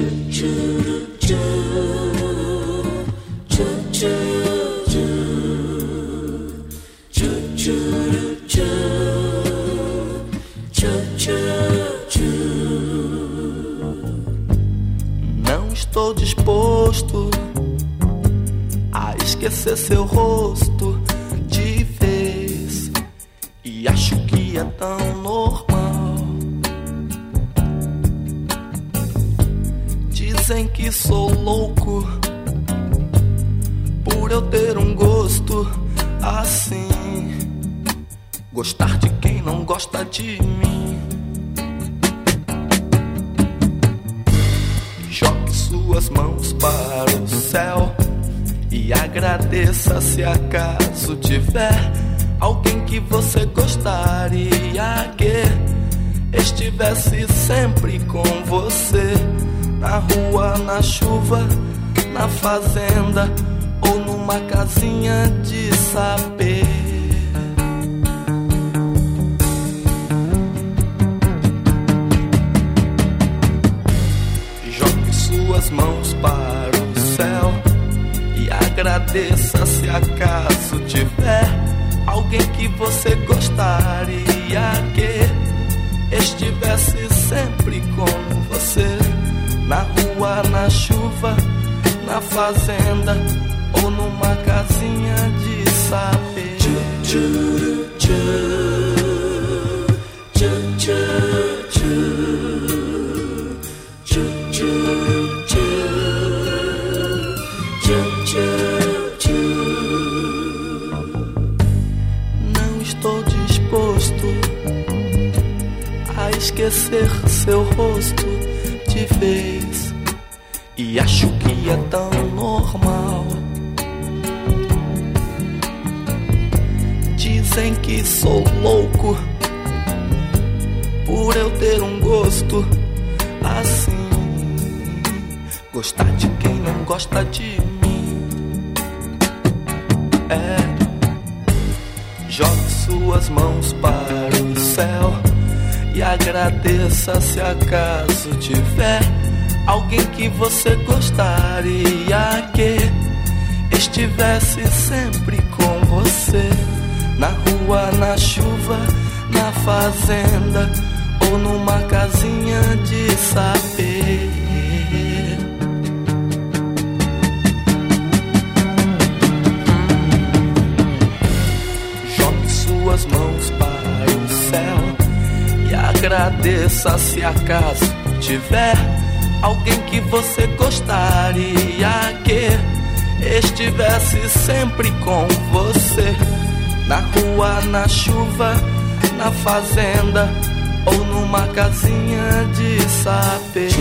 Não estou disposto a esquecer seu rosto de vez, e acho que é tão normal. Dizem que sou louco por eu ter um gosto assim, gostar de quem não gosta de mim. Jogue suas mãos para o céu e agradeça se acaso tiver alguém que você gostaria que estivesse sempre com você, na rua, na chuva, na fazenda ou numa casinha de saber. Jogue suas mãos para o céu e agradeça se acaso tiver alguém que você gostaria que estivesse sempre com você, na rua, na chuva, na fazenda ou numa casinha de saber. Não estou disposto a esquecer seu rosto de vez, e acho que é tão normal. Dizem que sou louco por eu ter um gosto assim, gostar de quem não gosta de mim. Jogue suas mãos para o céu e agradeça se acaso tiver alguém que você gostaria que estivesse sempre com você, na rua, na chuva, na fazenda ou numa casinha de saber. Jogue suas mãos para o céu e agradeça se acaso tiver alguém que você gostaria que estivesse sempre com você, na rua, na chuva, na fazenda ou numa casinha de saber.